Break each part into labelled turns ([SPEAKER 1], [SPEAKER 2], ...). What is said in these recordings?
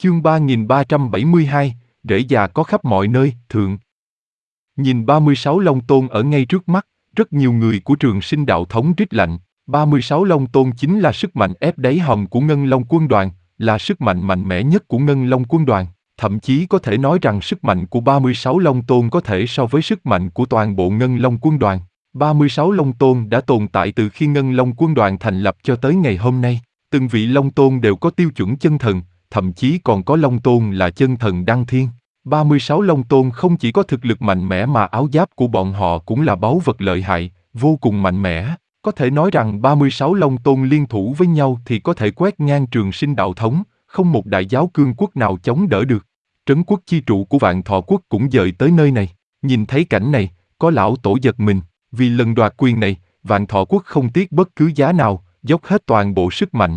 [SPEAKER 1] Chương 3372, rễ già có khắp mọi nơi, thượng. Nhìn 36 Long Tôn ở ngay trước mắt, rất nhiều người của Trường Sinh Đạo Thống rít lạnh. 36 Long Tôn chính là sức mạnh ép đáy hòm của Ngân Long Quân đoàn, là sức mạnh mạnh mẽ nhất của Ngân Long Quân đoàn. Thậm chí có thể nói rằng sức mạnh của 36 Long Tôn có thể so với sức mạnh của toàn bộ Ngân Long Quân đoàn. 36 Long Tôn đã tồn tại từ khi Ngân Long Quân đoàn thành lập cho tới ngày hôm nay. Từng vị Long Tôn đều có tiêu chuẩn chân thần, thậm chí còn có Long Tôn là chân thần đăng thiên. 36 Long Tôn không chỉ có thực lực mạnh mẽ mà áo giáp của bọn họ cũng là báu vật lợi hại, vô cùng mạnh mẽ. Có thể nói rằng 36 Long Tôn liên thủ với nhau thì có thể quét ngang Trường Sinh Đạo Thống, không một đại giáo cương quốc nào chống đỡ được. Trấn quốc chi trụ của Vạn Thọ quốc cũng dời tới nơi này. Nhìn thấy cảnh này, có lão tổ giật mình, vì lần đoạt quyền này, Vạn Thọ quốc không tiếc bất cứ giá nào, dốc hết toàn bộ sức mạnh.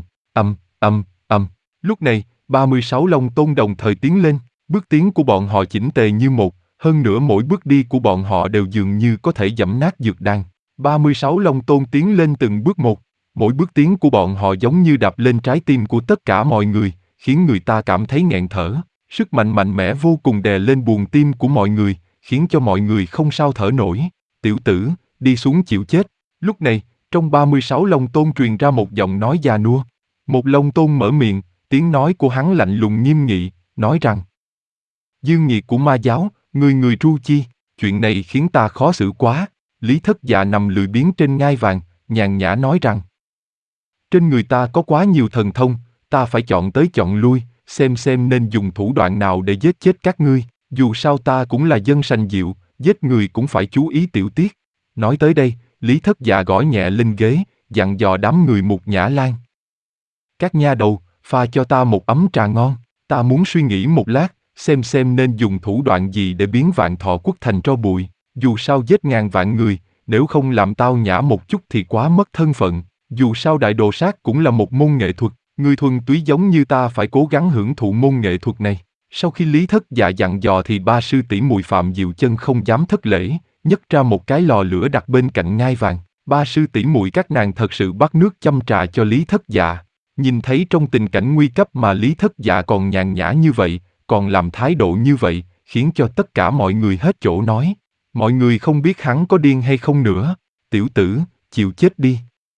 [SPEAKER 1] Lúc này, 36 Long Tôn đồng thời tiến lên, bước tiến của bọn họ chỉnh tề như một, hơn nữa mỗi bước đi của bọn họ đều dường như có thể giẫm nát dược đan. 36 Long Tôn tiến lên từng bước một, mỗi bước tiến của bọn họ giống như đạp lên trái tim của tất cả mọi người, khiến người ta cảm thấy nghẹn thở. Sức mạnh mạnh mẽ vô cùng đè lên buồng tim của mọi người, khiến cho mọi người không sao thở nổi. Tiểu tử, đi xuống chịu chết. Lúc này, trong 36 Long Tôn truyền ra một giọng nói già nua. Một Long Tôn mở miệng, tiếng nói của hắn lạnh lùng nghiêm nghị, nói rằng: Dương nhiệt của ma giáo, người tru chi, chuyện này khiến ta khó xử quá. Lý Thất Dạ nằm lười biếng trên ngai vàng, nhàn nhã nói rằng: Trên người ta có quá nhiều thần thông, ta phải chọn tới chọn lui, xem nên dùng thủ đoạn nào để giết chết các ngươi. Dù sao ta cũng là dân sành điệu, giết người cũng phải chú ý tiểu tiết. Nói tới đây, Lý Thất Dạ gõ nhẹ lên ghế, dặn dò đám người Mục Nhã Lan: Các nha đầu, pha cho ta một ấm trà ngon, ta muốn suy nghĩ một lát, xem nên dùng thủ đoạn gì để biến Vạn Thọ quốc thành tro bụi. Dù sao giết ngàn vạn người, nếu không làm tao nhã một chút thì quá mất thân phận. Dù sao đại đồ sát cũng là một môn nghệ thuật, người thuần túy giống như ta phải cố gắng hưởng thụ môn nghệ thuật này. Sau khi Lý Thất Dạ dặn dò thì ba sư tỷ Mùi Phạm Diệu Chân không dám thất lễ, nhấc ra một cái lò lửa đặt bên cạnh ngai vàng. Ba sư tỷ muội các nàng thật sự bắt nước châm trà cho Lý Thất Dạ. Nhìn thấy trong tình cảnh nguy cấp mà Lý Thất Dạ còn nhàn nhã như vậy, còn làm thái độ như vậy, khiến cho tất cả mọi người hết chỗ nói. Mọi người không biết hắn có điên hay không nữa. Tiểu tử, chịu chết đi.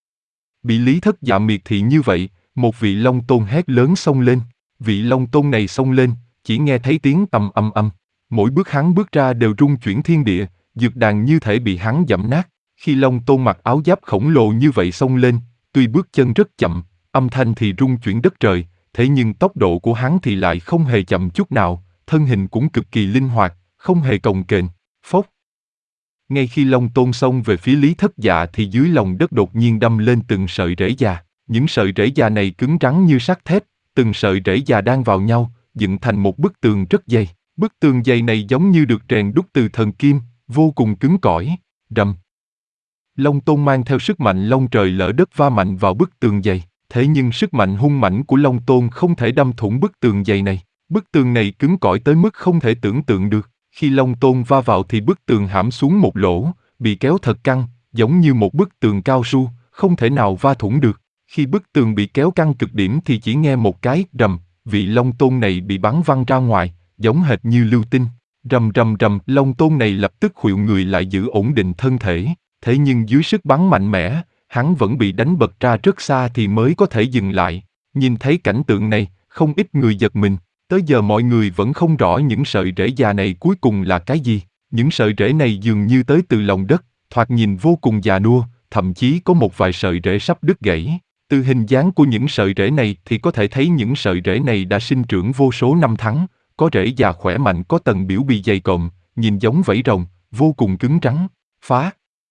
[SPEAKER 1] Bị Lý Thất Dạ miệt thị như vậy, một vị Long Tôn hét lớn xông lên. Vị Long Tôn này xông lên, chỉ nghe thấy tiếng tầm âm. Mỗi bước hắn bước ra đều rung chuyển thiên địa, dược đàn như thể bị hắn giẫm nát. Khi Long Tôn mặc áo giáp khổng lồ như vậy xông lên, tuy bước chân rất chậm, âm thanh thì rung chuyển đất trời, thế nhưng tốc độ của hắn thì lại không hề chậm chút nào, thân hình cũng cực kỳ linh hoạt, không hề cồng kềnh. Phốc. Ngay khi Long Tôn xông về phía Lý Thất Dạ thì dưới lòng đất đột nhiên đâm lên từng sợi rễ già. Những sợi rễ già này cứng rắn như sắt thép, từng sợi rễ già đan vào nhau, dựng thành một bức tường rất dày. Bức tường dày này giống như được rèn đúc từ thần kim, vô cùng cứng cỏi. Rầm. Long Tôn mang theo sức mạnh long trời lở đất va mạnh vào bức tường dày. Thế nhưng sức mạnh hung mãnh của Long Tôn không thể đâm thủng bức tường dày này. Bức tường này cứng cỏi tới mức không thể tưởng tượng được. Khi Long Tôn va vào thì bức tường hãm xuống một lỗ, bị kéo thật căng, giống như một bức tường cao su, không thể nào va thủng được. Khi bức tường bị kéo căng cực điểm thì chỉ nghe một cái rầm, vị Long Tôn này bị bắn văng ra ngoài, giống hệt như lưu tinh. Rầm, Long Tôn này lập tức khuỵu người lại giữ ổn định thân thể. Thế nhưng dưới sức bắn mạnh mẽ, hắn vẫn bị đánh bật ra rất xa thì mới có thể dừng lại. Nhìn thấy cảnh tượng này, không ít người giật mình. Tới giờ mọi người vẫn không rõ những sợi rễ già này cuối cùng là cái gì. Những sợi rễ này dường như tới từ lòng đất, thoạt nhìn vô cùng già nua, thậm chí có một vài sợi rễ sắp đứt gãy. Từ hình dáng của những sợi rễ này thì có thể thấy những sợi rễ này đã sinh trưởng vô số năm tháng. Có rễ già khỏe mạnh có tầng biểu bì dày cộm, nhìn giống vảy rồng, vô cùng cứng rắn. Phá!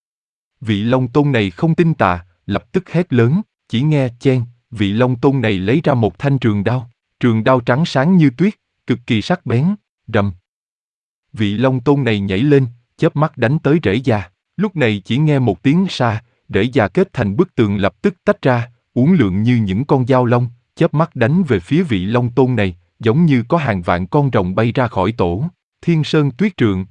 [SPEAKER 1] Vị Long Tôn này không tin tà, lập tức hét lớn, chỉ nghe chen, vị Long Tôn này lấy ra một thanh trường đao. Trường đao trắng sáng như tuyết, cực kỳ sắc bén. Rầm. Vị Long Tôn này nhảy lên, chớp mắt đánh tới rễ già. Lúc này chỉ nghe một tiếng sa, rễ già kết thành bức tường lập tức tách ra, uốn lượn như những con dao long, chớp mắt đánh về phía vị Long Tôn này, giống như có hàng vạn con rồng bay ra khỏi tổ. Thiên Sơn Tuyết Trượng.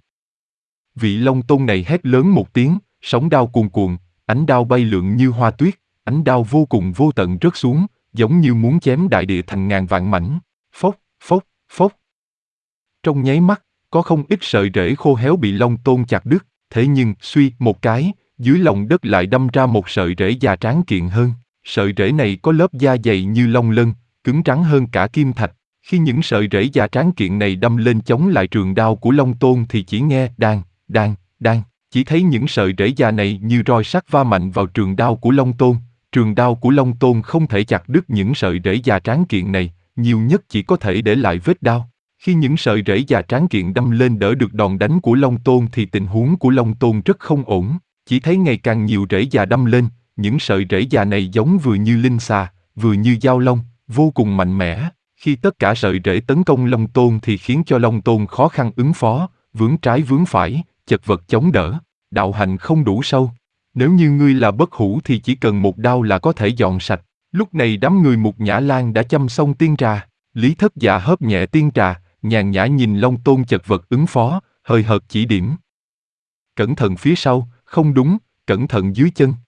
[SPEAKER 1] Vị Long Tôn này hét lớn một tiếng, sóng đao cuồn cuộn, ánh đao bay lượn như hoa tuyết, ánh đao vô cùng vô tận rớt xuống, giống như muốn chém đại địa thành ngàn vạn mảnh. Phốc, phốc, phốc. Trong nháy mắt, có không ít sợi rễ khô héo bị Long Tôn chặt đứt, thế nhưng, suy một cái, dưới lòng đất lại đâm ra một sợi rễ già tráng kiện hơn. Sợi rễ này có lớp da dày như long lân, cứng rắn hơn cả kim thạch. Khi những sợi rễ già tráng kiện này đâm lên chống lại trường đao của Long Tôn thì chỉ nghe đàn, đàn, đàn, chỉ thấy những sợi rễ già này như roi sắt va mạnh vào trường đao của Long Tôn. Trường đao của Long Tôn không thể chặt đứt những sợi rễ già tráng kiện này, nhiều nhất chỉ có thể để lại vết đao. Khi những sợi rễ già tráng kiện đâm lên đỡ được đòn đánh của Long Tôn thì tình huống của Long Tôn rất không ổn, chỉ thấy ngày càng nhiều rễ già đâm lên, những sợi rễ già này giống vừa như linh xà, vừa như dao long, vô cùng mạnh mẽ. Khi tất cả sợi rễ tấn công Long Tôn thì khiến cho Long Tôn khó khăn ứng phó, vướng trái vướng phải, chật vật chống đỡ. Đạo hạnh không đủ sâu. Nếu như ngươi là bất hủ thì chỉ cần một đao là có thể dọn sạch. Lúc này đám người Mục Nhã Lan đã châm xong tiên trà. Lý Thất Dạ hớp nhẹ tiên trà, nhàn nhã nhìn Long Tôn chật vật ứng phó, hơi hợt chỉ điểm. Cẩn thận phía sau, không đúng, cẩn thận dưới chân.